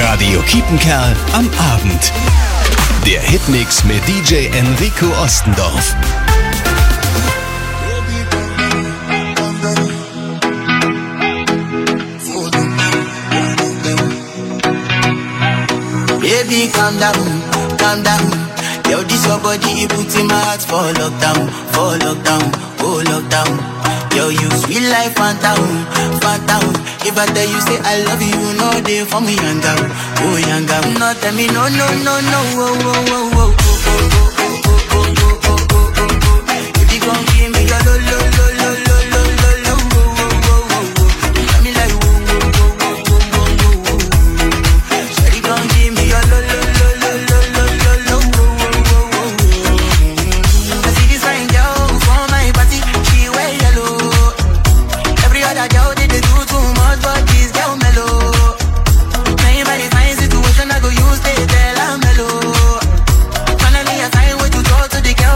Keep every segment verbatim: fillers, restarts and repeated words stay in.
Radio Kiepenkerl am Abend. Der Hitmix mit D J Enrico Ostendorf. Baby, calm down, calm down. Yo, this your body, it puts in my heart for lockdown, for lockdown, oh lockdown. Yo, you sweet life, phantom, phantom. If I tell you say I love you, you know they for me, young girl, oh young girl. No, tell me no, no, no, no, oh, oh, oh, oh, oh, oh, oh, oh, oh, oh, oh, oh, oh. If you gon' give me your lo, lo, lo, lo, lo, lo, lo, lo, oh, oh, oh, oh, oh. Tell me like, oh, oh, oh, oh, oh, oh, oh, oh. Shawty gon' give me your lo, lo, lo, lo, lo, lo, lo, lo, oh, oh, oh, oh. I see this fine girl for my party, she wear yellow. Every other girl they, they do too much, but this girl mellow. Now in my fine situation, I go use they tell her mellow. Finally I find way to talk to the girl.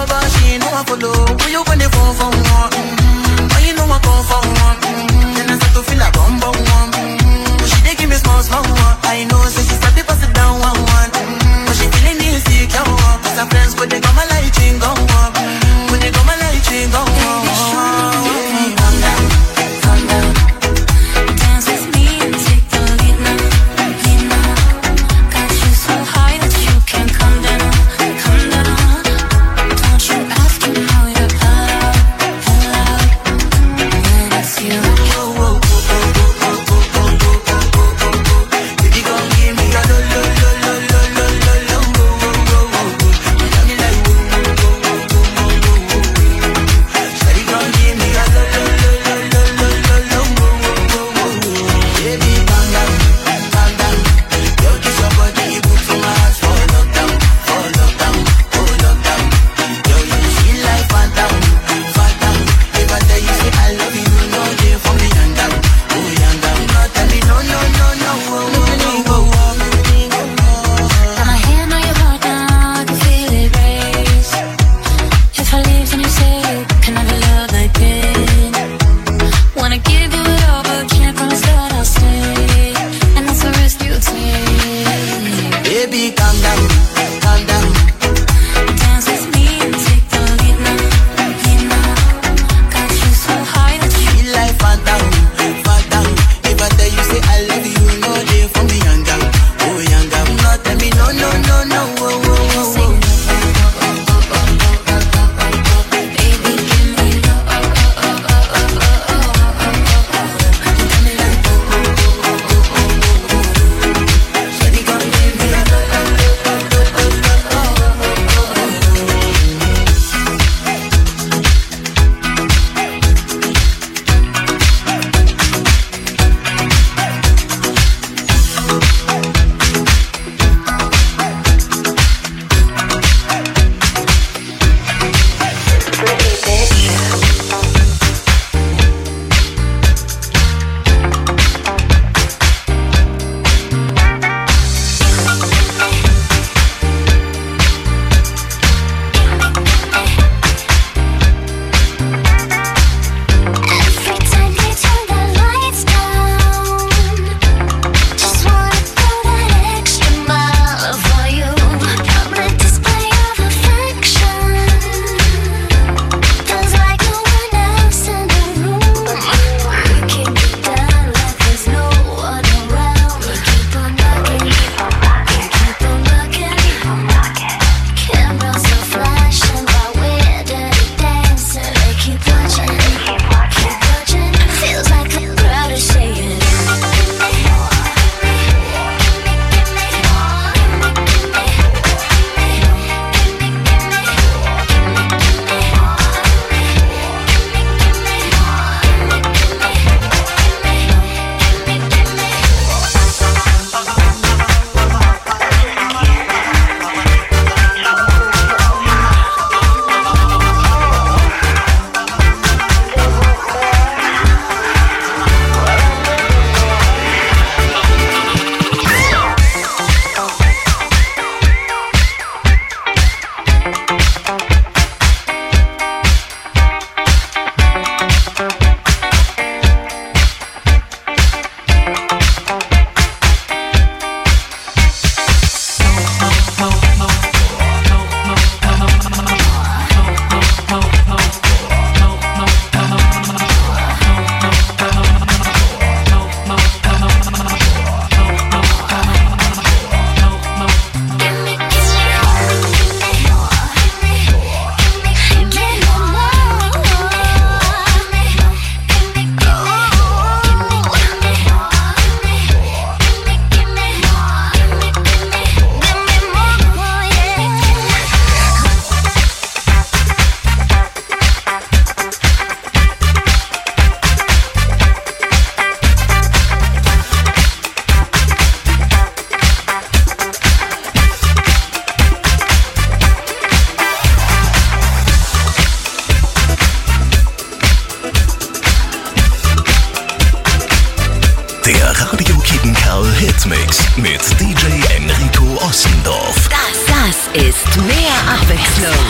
mit D J Enrico Ossendorf. Das, das ist mehr Abwechslung.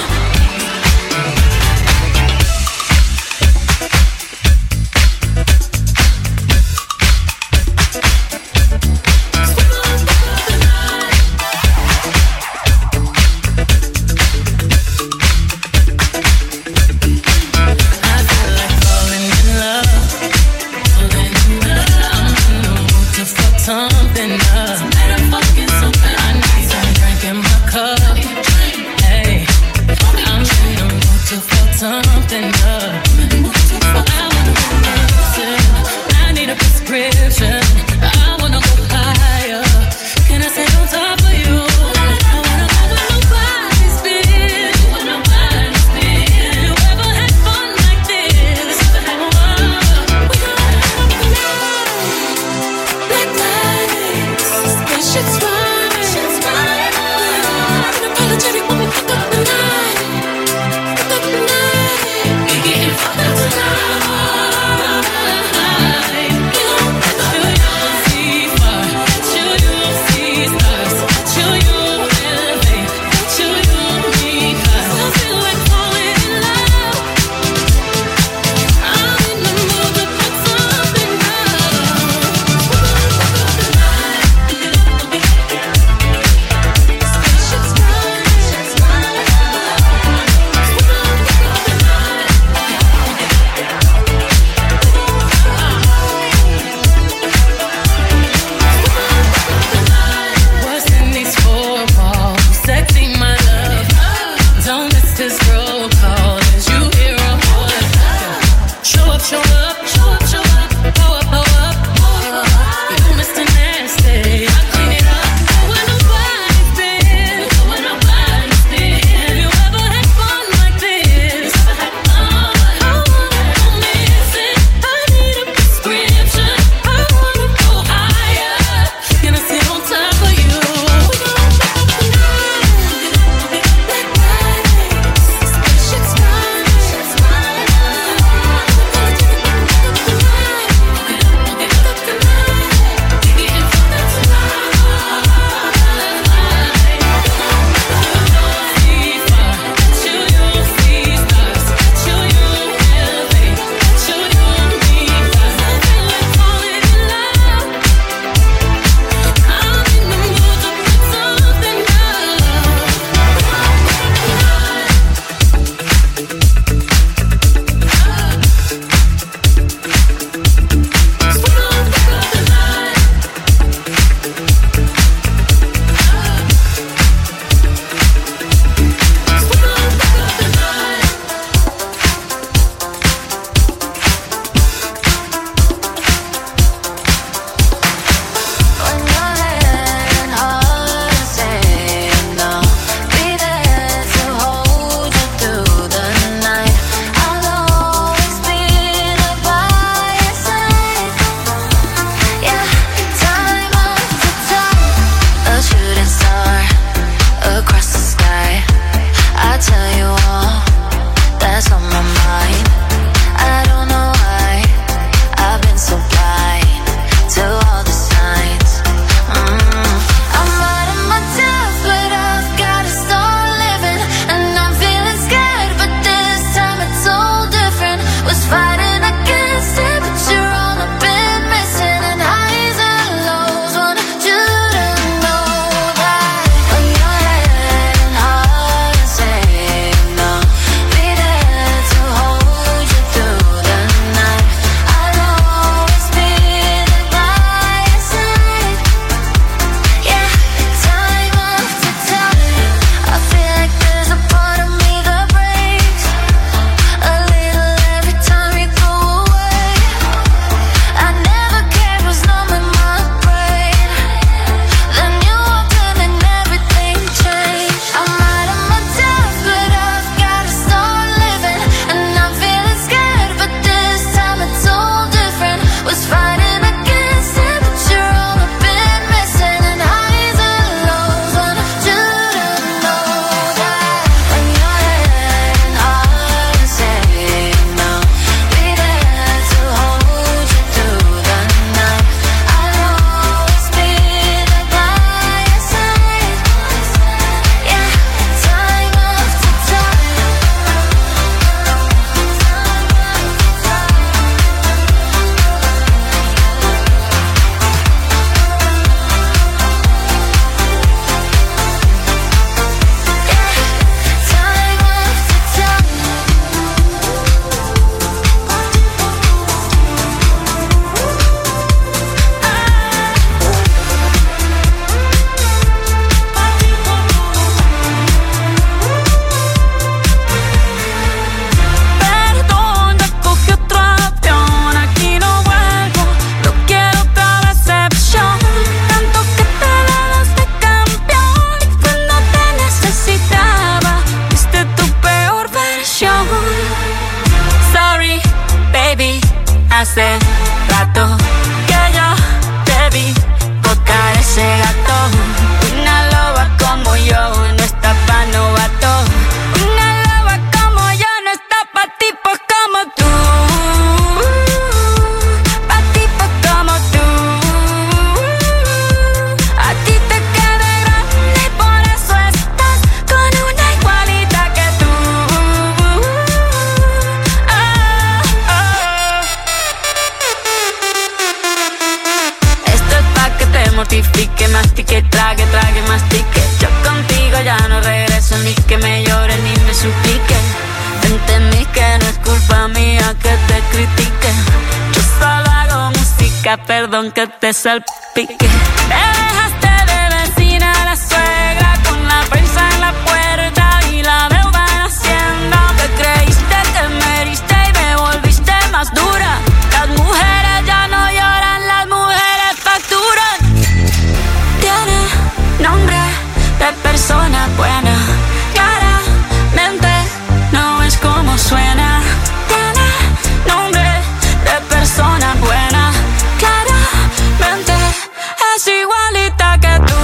justifique, mastique, trague, trague, mastique. Yo contigo ya no regreso, ni que me llore ni me suplique. Entendí que no es culpa mía que te critique. Yo solo hago música, perdón que te salpique. Te dejaste de vecina a la suegra, con la prensa en la puerta y la deuda en Hacienda. Te creíste que me heriste y me volviste más dura. Las mujeres ya no lloran, las mujeres facturan. Tiene nombre de persona buena, claramente no es como suena. Tiene nombre de persona buena, claramente es igualita que tú.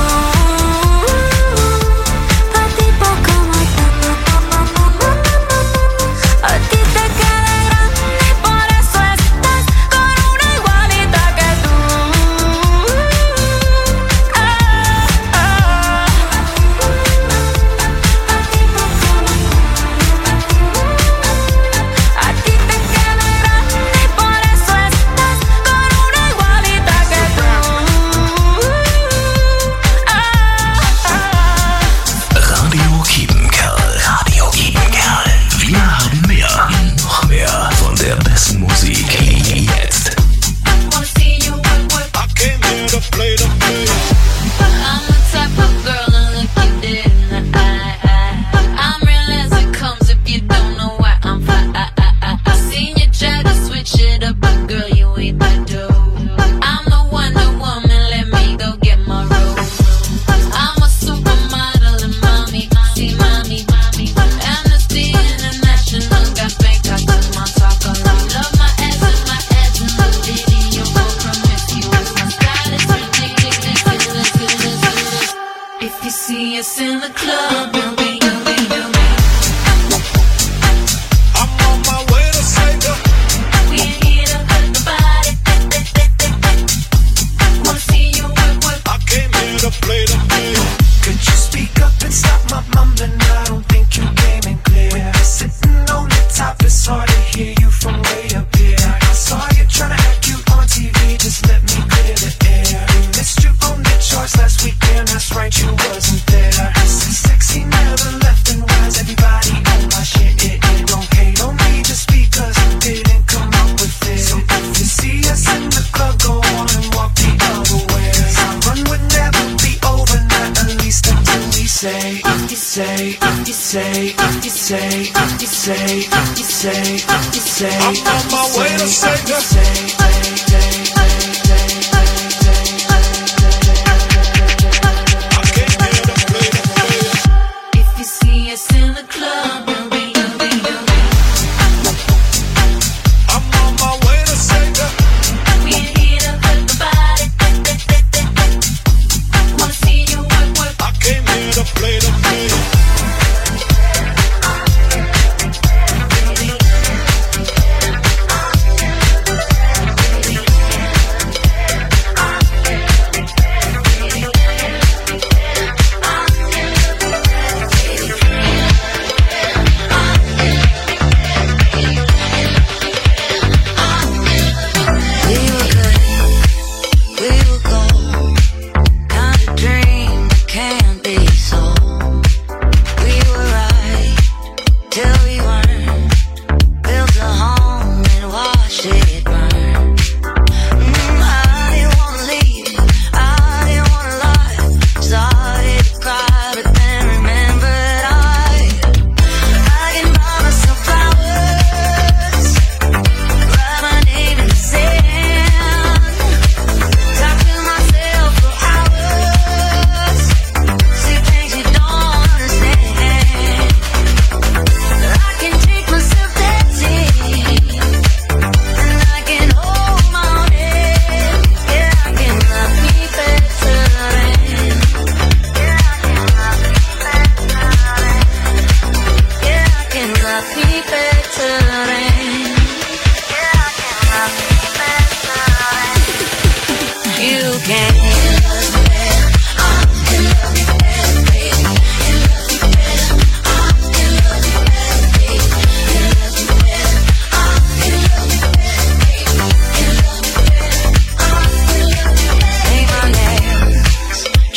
A tipo como tú, a ti te queda grande y por eso estás con una igualita que tú. Ah, ah. A ti te queda grande y por eso estás con una igualita que tú. Ah, ah. Radio Kiepenkerl. Radio Kiepenkerl. Wir haben mehr. Noch mehr von der besten Musik. Jetzt. Wanna see you work, work. I came here to play the game. I'm the type of girl to look you dead in the eye. I'm real as it comes if you don't know why I'm fly. I seen you try to switch it up, but girl, you ain't that dope. I'm the Wonder Woman, let me go get my rose. I'm a supermodel and mommy, see mommy, mommy. Amnesty International got Bangkok to my taco. Love my ass and my ass and the video for promiscuous. My style is ridiculous. If you see us in the club, you'll be, you'll be, you'll be. I'm on my way to save ya. We ain't here to hurt nobody. Wanna see you work, work. I came here to play the game. Could you speak up and stop my mumbling? I don't think you came in clear. Sitting on the top, it's hard to hear you from way up here. I saw you trying to act cute on T V, just let me clear the air. We missed you on the charts last weekend, that's right, you wasn't there. Sexy never left, and why's everybody on my shit? It, it don't hate on me just because I didn't come up with it. So if you see us in the club, go on and walk the other way. Our run would never be over, not at least until we say, if you say, if you say, if you say, if you say, if you say, if you say, I'm on my way to save ya. I came here to play the game. If you see us in the club, you'll be, you'll be, you'll be. I'm on my way to save ya. We ain't here to hurt nobody. Wanna see you work, work. I came here to play the game.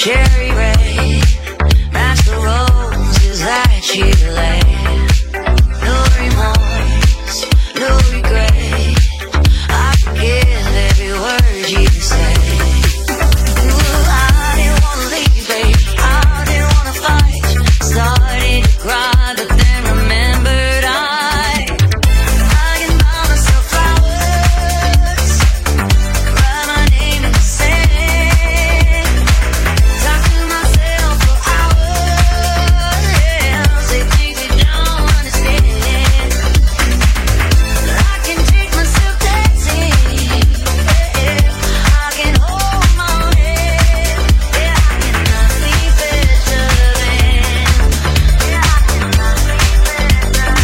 cherry red, master roses that you lay. No remorse, no regret, I forgive every word you say. Ooh, I didn't wanna leave, babe, I didn't wanna fight. Started to cry, but then remembered I I can buy myself flowers, write my name in the sand, talk to myself for hours, say things you don't understand. I can take myself dancing, yeah, I can hold my head, yeah, I cannot sleep better than, yeah, I cannot sleep better than.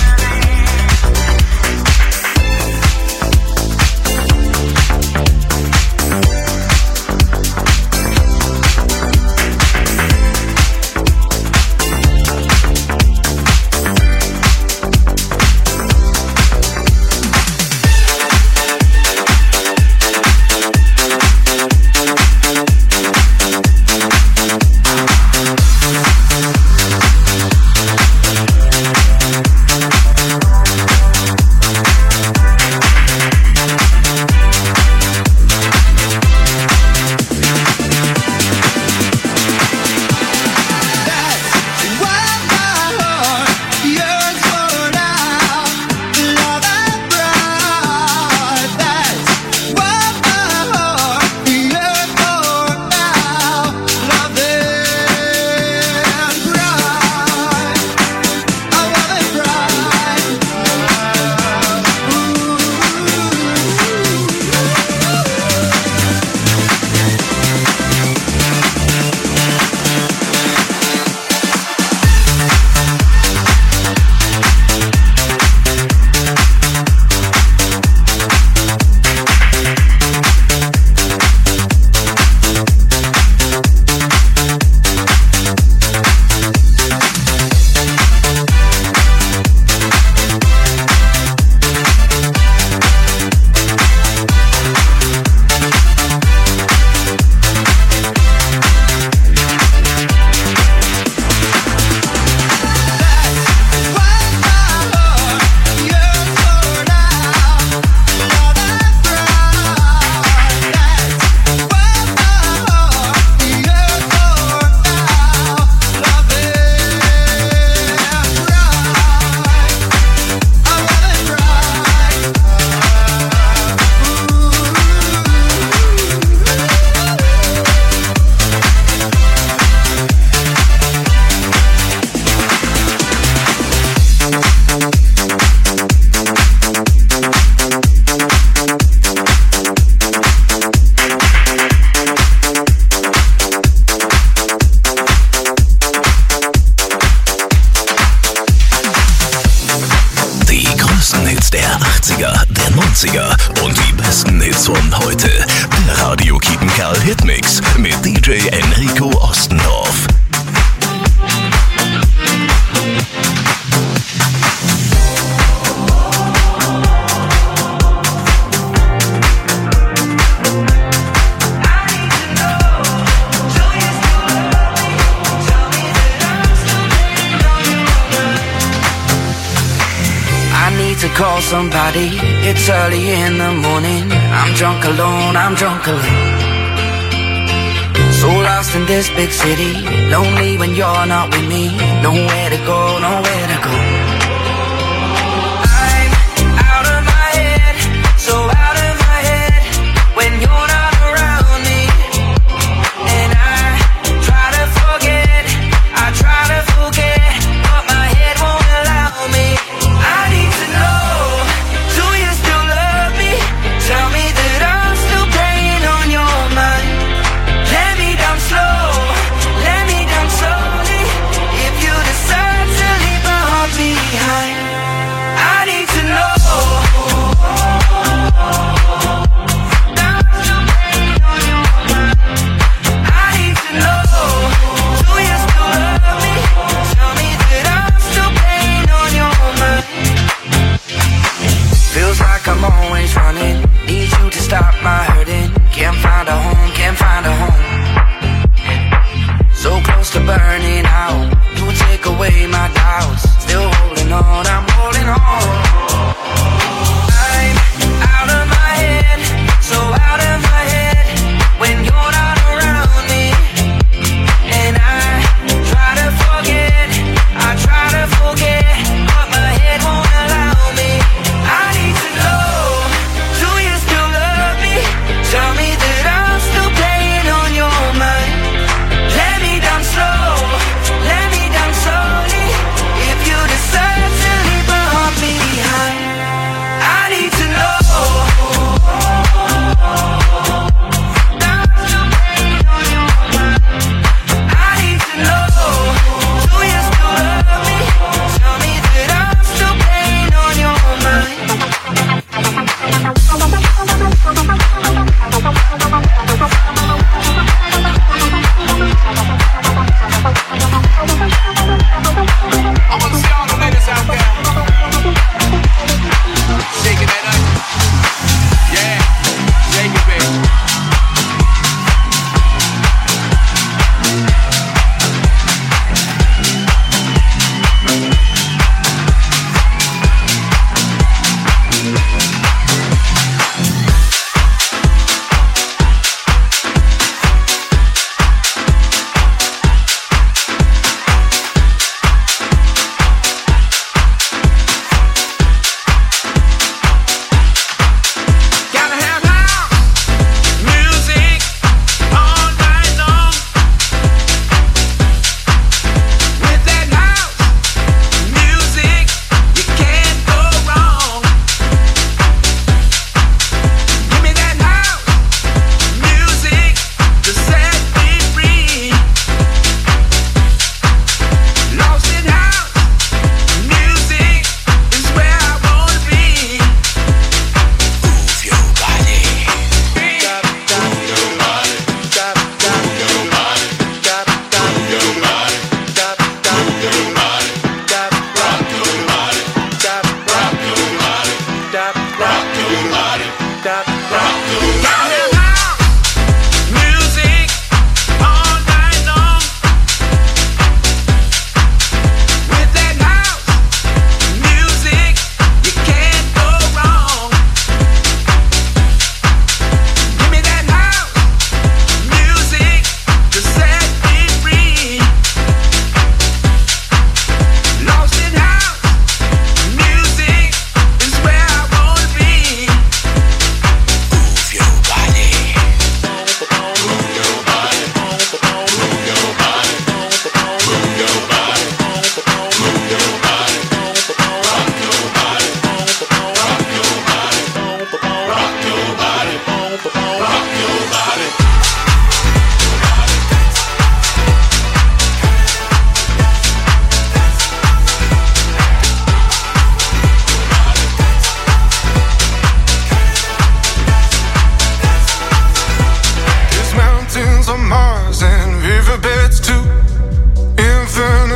Und die besten Hits von heute. Der Radio Kiepenkerl Hitmix mit D J Enrico Ostendorf. To call somebody, it's early in the morning. I'm drunk alone, I'm drunk alone. So lost in this big city, lonely when you're not with me. Nowhere to go, nowhere to go. I'm out of my head, so out of my head when you're not around me. And I try to forget, I try to forget, but my head won't allow me. I need to know, do you still love me? Tell me that I'm still playing on your mind. Let me down slow, let me down slowly. If you decide to leave my heart behind,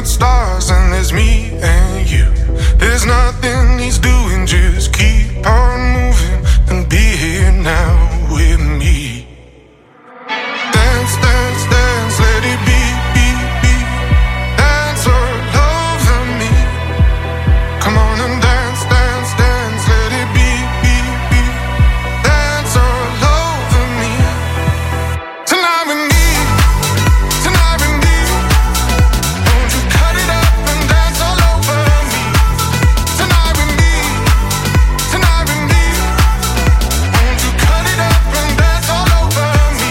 with stars and there's me and you. There's nothing he's doing, just keep on moving and be here now with me. Dance, dance, dance, let it be, be, be. Dance all over me. Come on and dance, dance, dance, let it be, be, be. Dance all over me. Tonight with me, tonight with me. Won't you cut it up and dance all over me? Tonight with me, tonight with me. Won't you cut it up and dance all over me?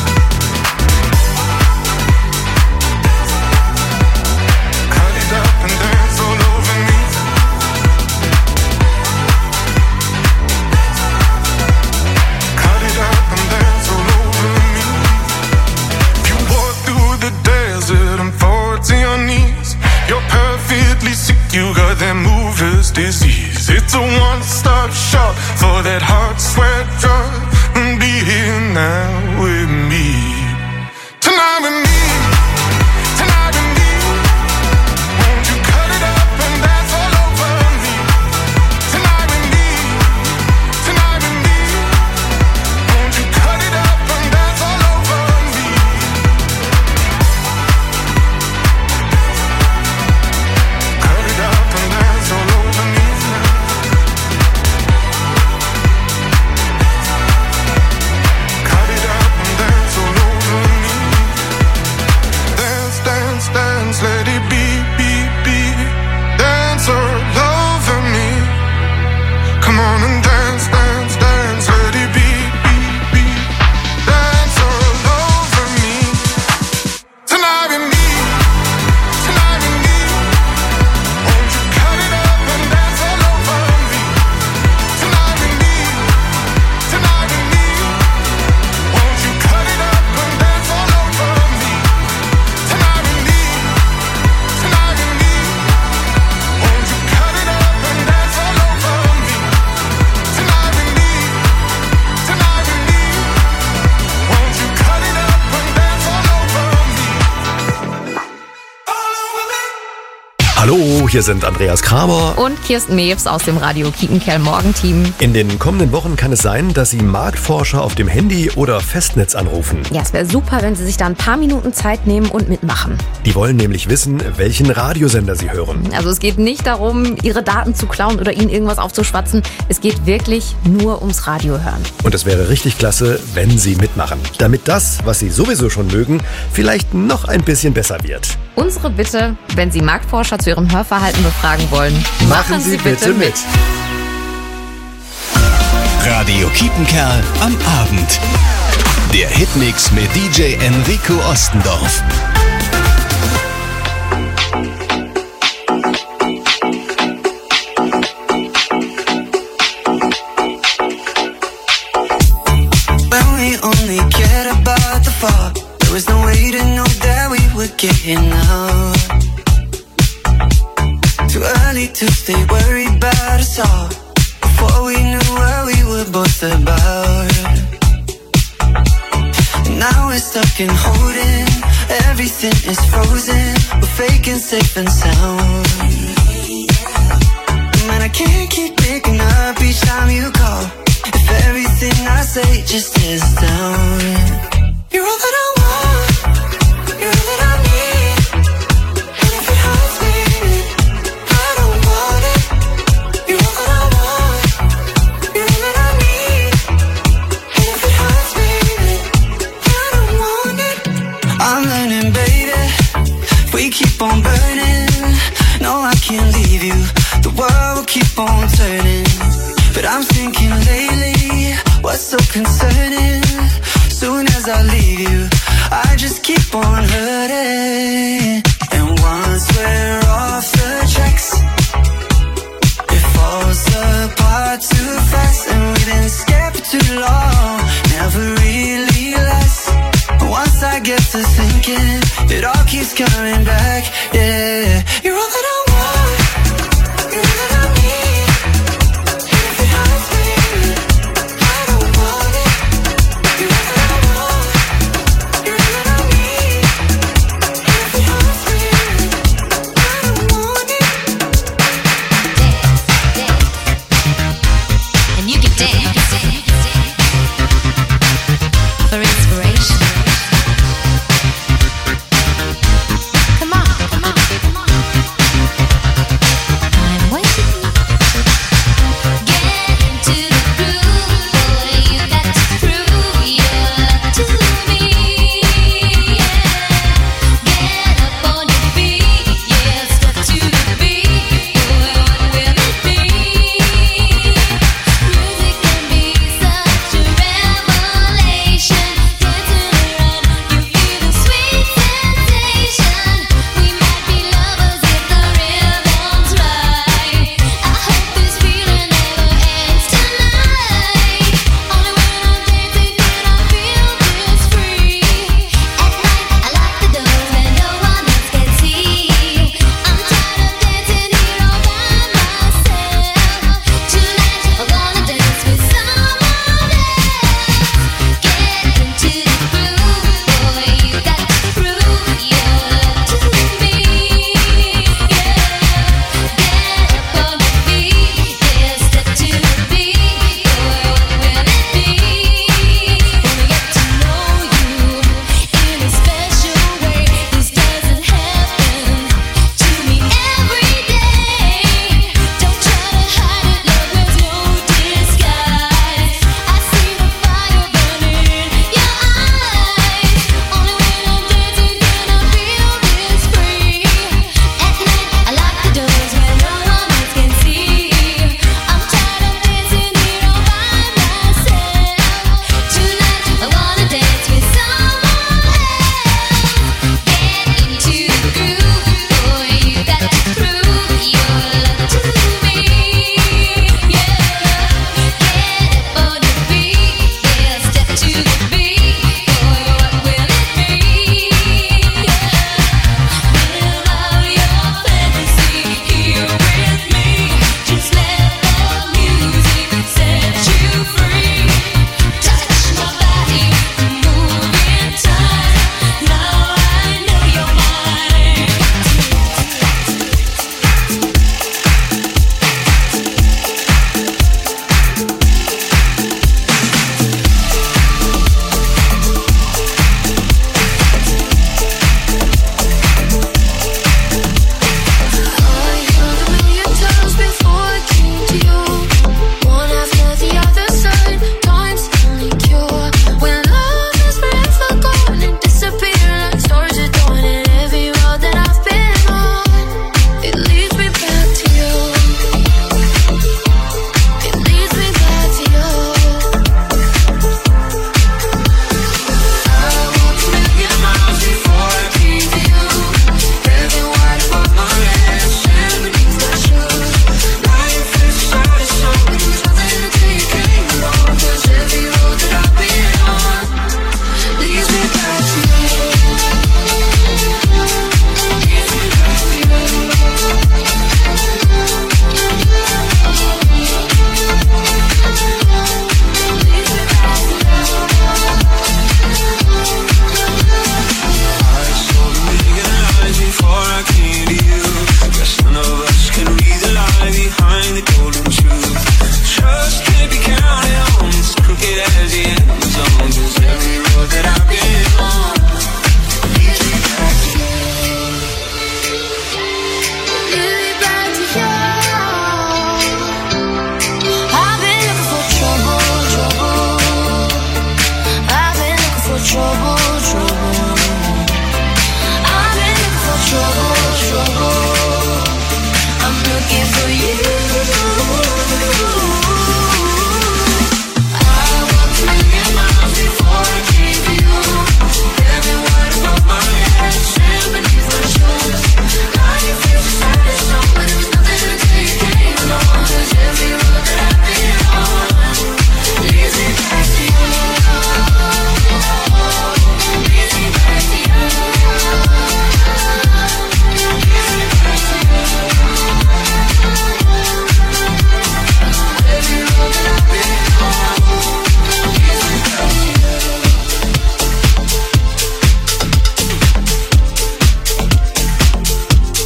Cut it up and dance all over me. Cut it up and dance all over me. If you walk through the desert and fall to your knees, you're perfectly sick, you got that mover's disease. It's a one-stop shop for that heart, sweat, drug, and be here now with me. Tonight with me, tonight with me. Won't you cut it up and dance all over me? Tonight with me, tonight with me. Won't you cut it up and dance all over me? Cut it up and dance all over me. Cut it up and dance all over me. Dance, dance, dance, let it be, be, be. Dance all over me. Come on and dance, dance, dance, let it be, be, be. Dance all over me. Tonight with me, tonight with me. Won't you cut it up and dance all over me? Tonight with me, tonight with me. Won't you cut it up and dance all over me? Tonight with me, tonight with me. Won't you cut it up and dance all over me? Tonight with me, tonight with me. Won't you cut it up and dance all over me? All over me. Hallo, hier sind Andreas Kramer. Und Kirsten Mews aus dem Radio Kiepenkerl Morgenteam. In den kommenden Wochen kann es sein, dass Sie Marktforscher auf dem Handy oder Festnetz anrufen. Ja, es wäre super, wenn Sie sich da ein paar Minuten Zeit nehmen und mitmachen. Die wollen nämlich wissen, welchen Radiosender Sie hören. Also es geht nicht darum, Ihre Daten zu klauen oder Ihnen irgendwas aufzuschwatzen. Es geht wirklich nur ums Radio hören. Und es wäre richtig klasse, wenn Sie mitmachen. Damit das, was Sie sowieso schon mögen, vielleicht noch ein bisschen besser wird. Unsere Bitte, wenn Sie Marktforscher zu Ihrem Hörverhalten befragen wollen, Machen Sie bitte mit. Radio Kiepenkerl am Abend. Der Hitmix mit D J Enrico Ostendorf. When we only cared about the fall, there was no way to know that we would get here now. Too early to stay worried about us all, before we knew what we were both about. Now we're stuck in holding, everything is frozen, we're faking safe and sound. Man, I can't keep picking up each time you call, if everything I say just is down. You're all that I want, you're all that I need, and if it hurts me, I don't want it. You're all that I want, you're all that I need, and if it hurts me, I don't want it. I'm learning, baby, we keep on burning. No, I can't leave you, the world will keep on turning. But I'm thinking lately, what's so concerning? Soon as I leave you, I just keep on hurting. And once we're off the tracks, it falls apart too fast. And we've been scared for too long, never really lasts. Once I get to thinking, it all keeps coming back, yeah. You're all that I want, you're all that I need. And if it hurts me, I don't want it. You're all that I want, you're all that I need. And if it hurts me,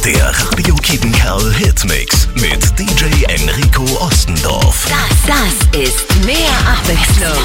Der Radio Kiepenkerl Hitmix mit D J Enrico Ostendorf. Das, das ist mehr Abwechslung.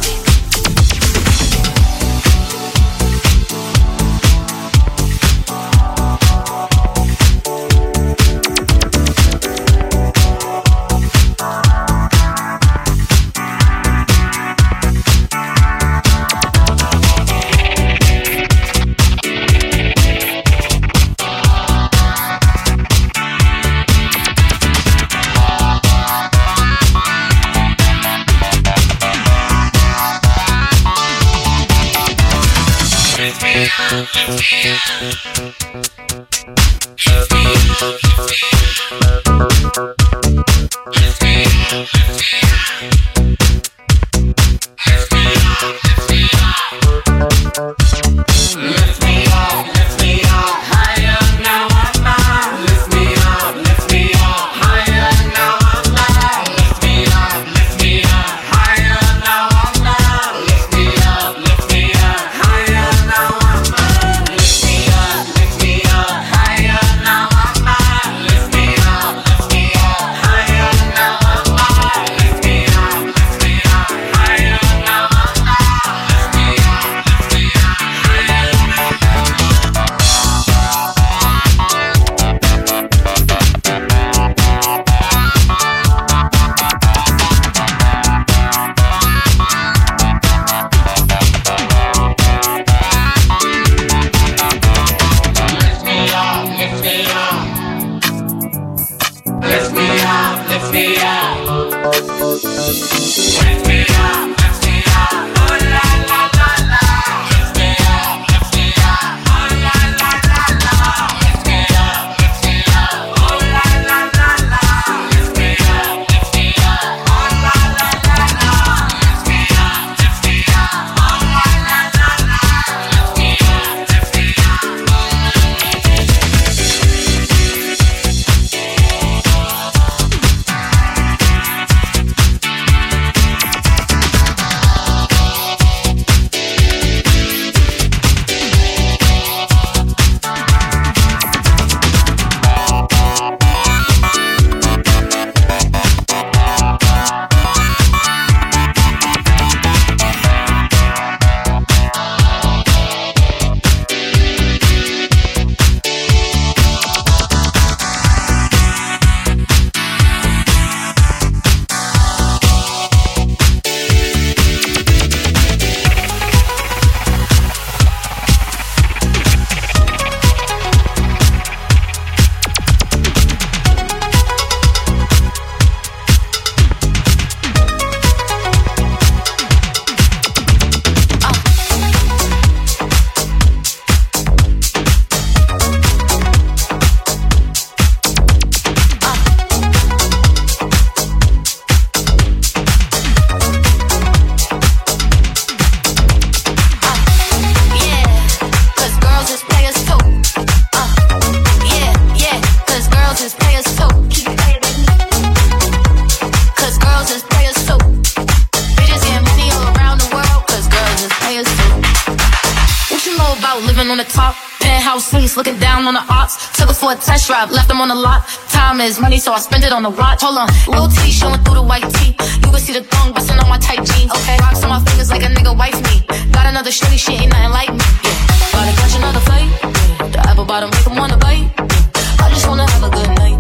Looking down on the ops, took her for a test drive, left them on the lot. Time is money, so I spend it on the watch. Hold on, little T showing through the white tee. You can see the thong bustin' on my tight jeans. Okay, rocks on my fingers like a nigga wife me. Got another shorty, she ain't nothing like me. Yeah, about to catch another fight. Yeah. The apple bottom make 'em wanna bite. Yeah. I just wanna have a good night.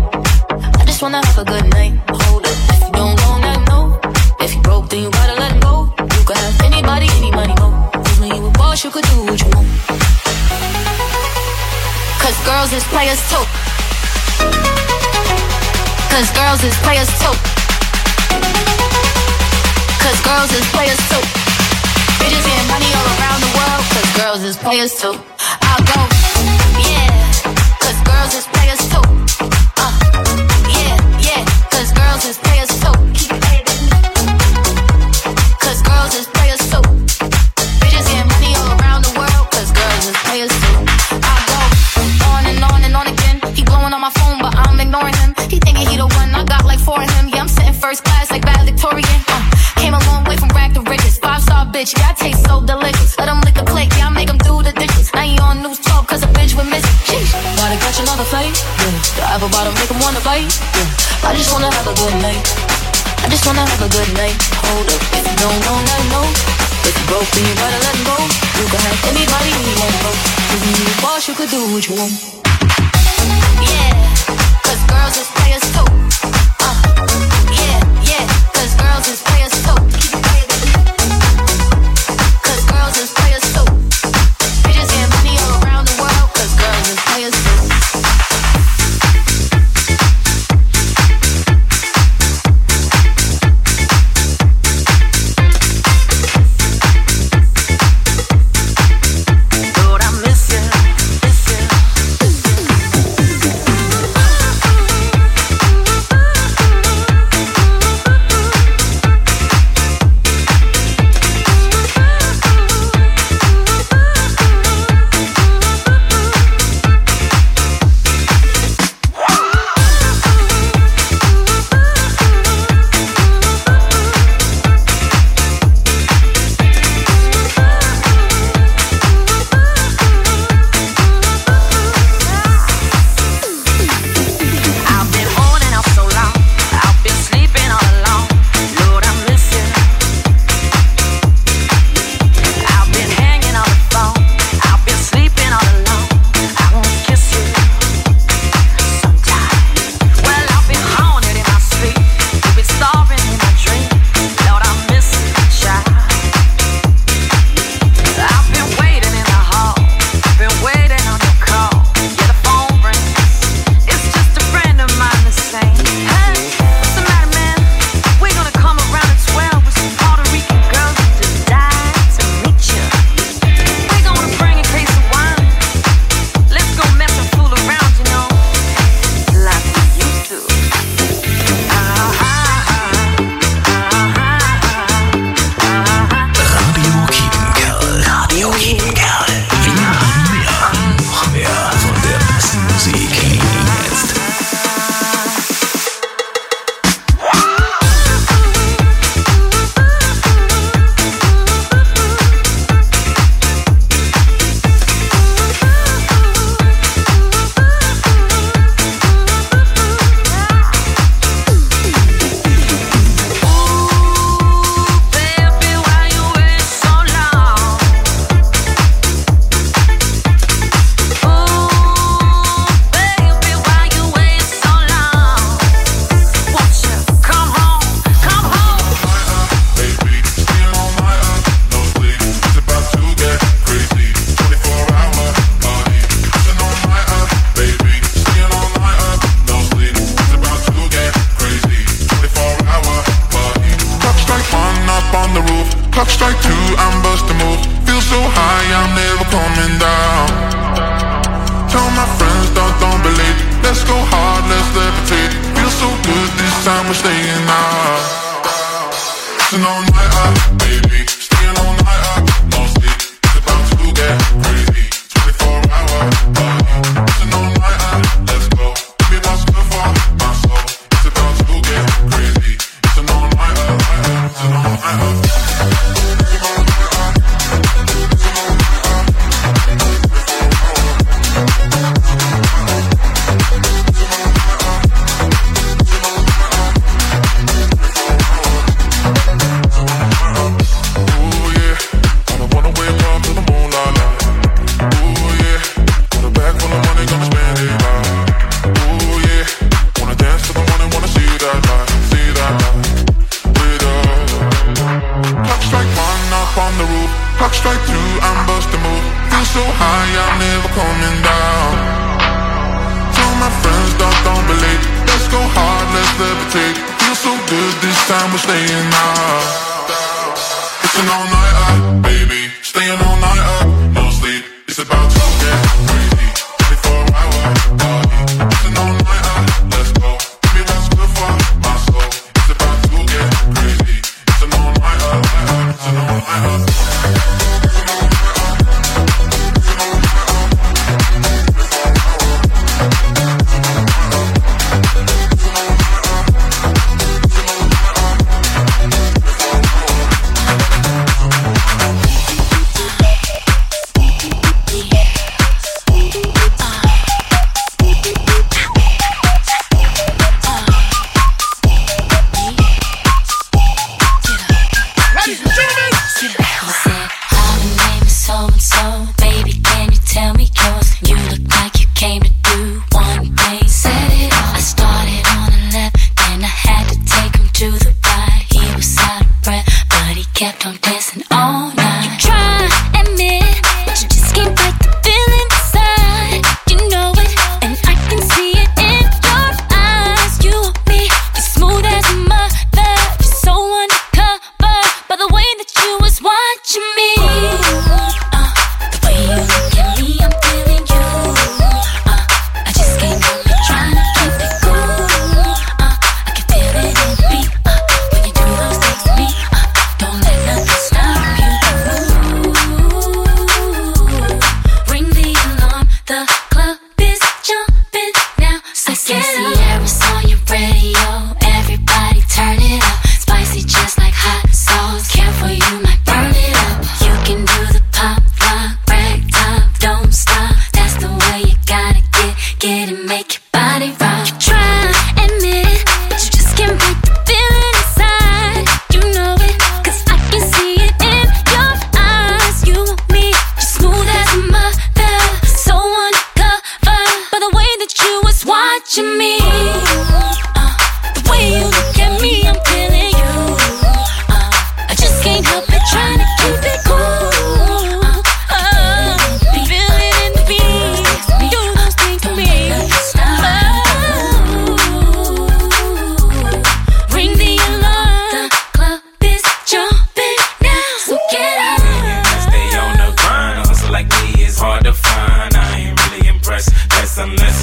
I just wanna have a good night. Hold up, if you don't go, then no. If you broke, then you gotta let him go. You could have anybody, any money, mo. Cause when you a boss, you could do what you want. Cause girls is players too. Cause girls is players too. Cause girls is players too. Bitches getting money all around the world. Cause girls is players too. I'll go, yeah. Cause girls is players too. Uh, yeah, yeah. Cause girls is players too. Keep it. Cause girls is players too. Bitches getting money all around the world. Cause girls is players too. I'll go on and on and on again. He blowing on my phone, but I'm ignoring him. He thinking he the one, I got like four of him. Yeah, I'm sitting first class like valedictorian. Uh, came a long way from rag to riches. Five star bitch, yeah, I taste so delicious. Let him lick the plate, yeah, I make him do the dishes. Now he on news twelve cause of Sheesh, gotta catch another flight. Yeah, the apple bottom make 'em wanna bite. Yeah, I just wanna have a good night. I just wanna have a good night. Hold up, if you don't know, now you know. If you broke, then you better let him go. You can have anybody you want, bro. Cause when you boss, you could do what you want. Yeah, cause girls is players too. Uh, yeah, yeah, cause girls is players too. Cause girls is players too. Bitches get money all around the world. Cause girls is players too.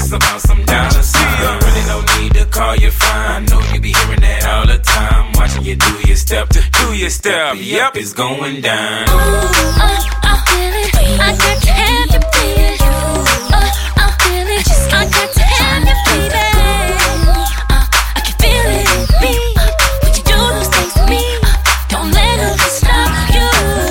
it's about some dollar sign. Really no need to call you fine. Know you be hearing that all the time. Watching you do your step, do your step. Yep, it's going down. Ooh, uh, I feel it. I got to have you, baby. Ooh, uh, I feel it. I got to have you, baby. Uh, I can feel it in me. When you do those things to me, don't let them stop you.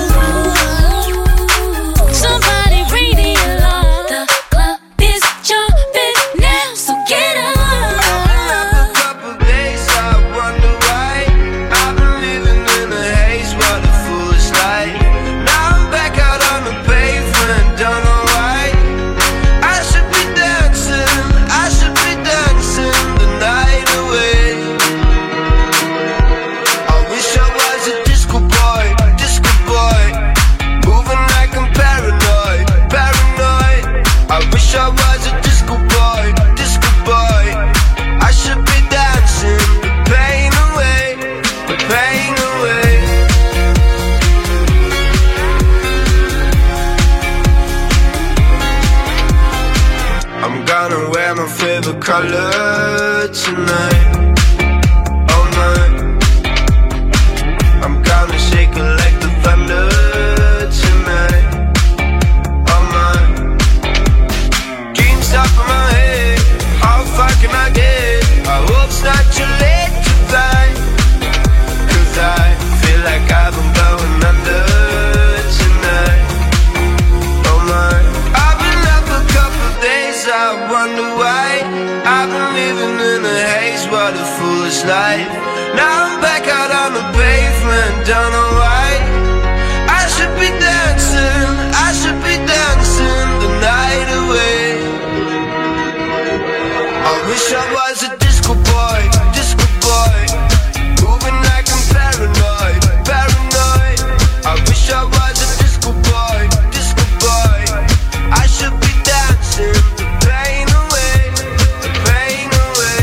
Somebody ring the alarm. The club is jumping now, so get up. A couple days, I wonder why I've been living in a haze, what a foolish life. Now I'm back out on the pavement, don't know why. I should be dancing, I should be dancing the night away. I wish I was a disco boy, disco boy, moving like I'm paranoid, paranoid. I wish I was a disco boy, disco boy. I should be dancing the pain away, the pain away. I'm gonna wear my favorite color tonight, all night. I'm gonna shake it like the thunder tonight, all night. Dreams up in my head, how far can I get? I hope it's not too late to find, 'cause I feel like I've been going under tonight, oh my. I've been up a couple days, I wonder why. I've been living in a haze, what a foolish life. Now I'm back out on the pavement, don't know why. I should be dancing, I should be dancing the night away. I wish I was a disco boy, disco boy, moving like I'm paranoid, paranoid. I wish I was a disco boy, disco boy. I should be dancing the pain away, the pain away.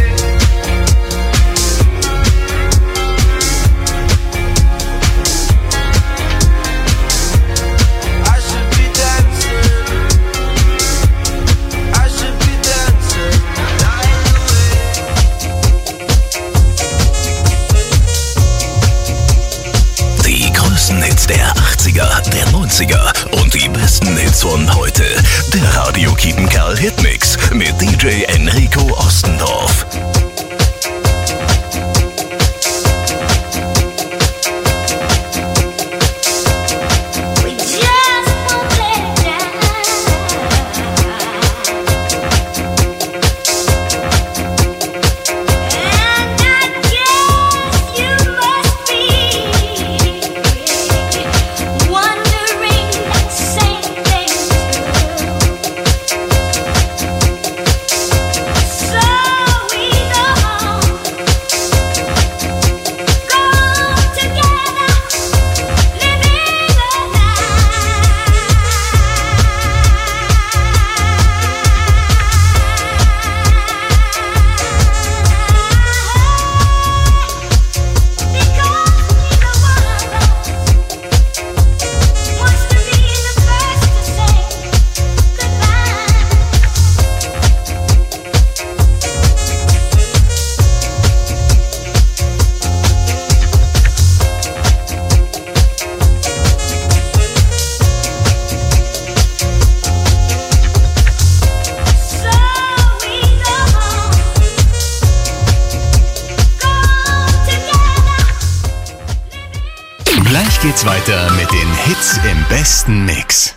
I should be dancing, I should be dancing the night away. Die größten Hits der achtziger, der neunziger und die besten Hits von heute. Der Radio Kiepenkerl Hitmix mit D J Enrico Ostendorf. We just won't let it down. And I guess you must be wondering that same thing too. So we go go together, living the wants to be the first to say So we go go together. Gleich geht's weiter mit den Hits im besten Mix.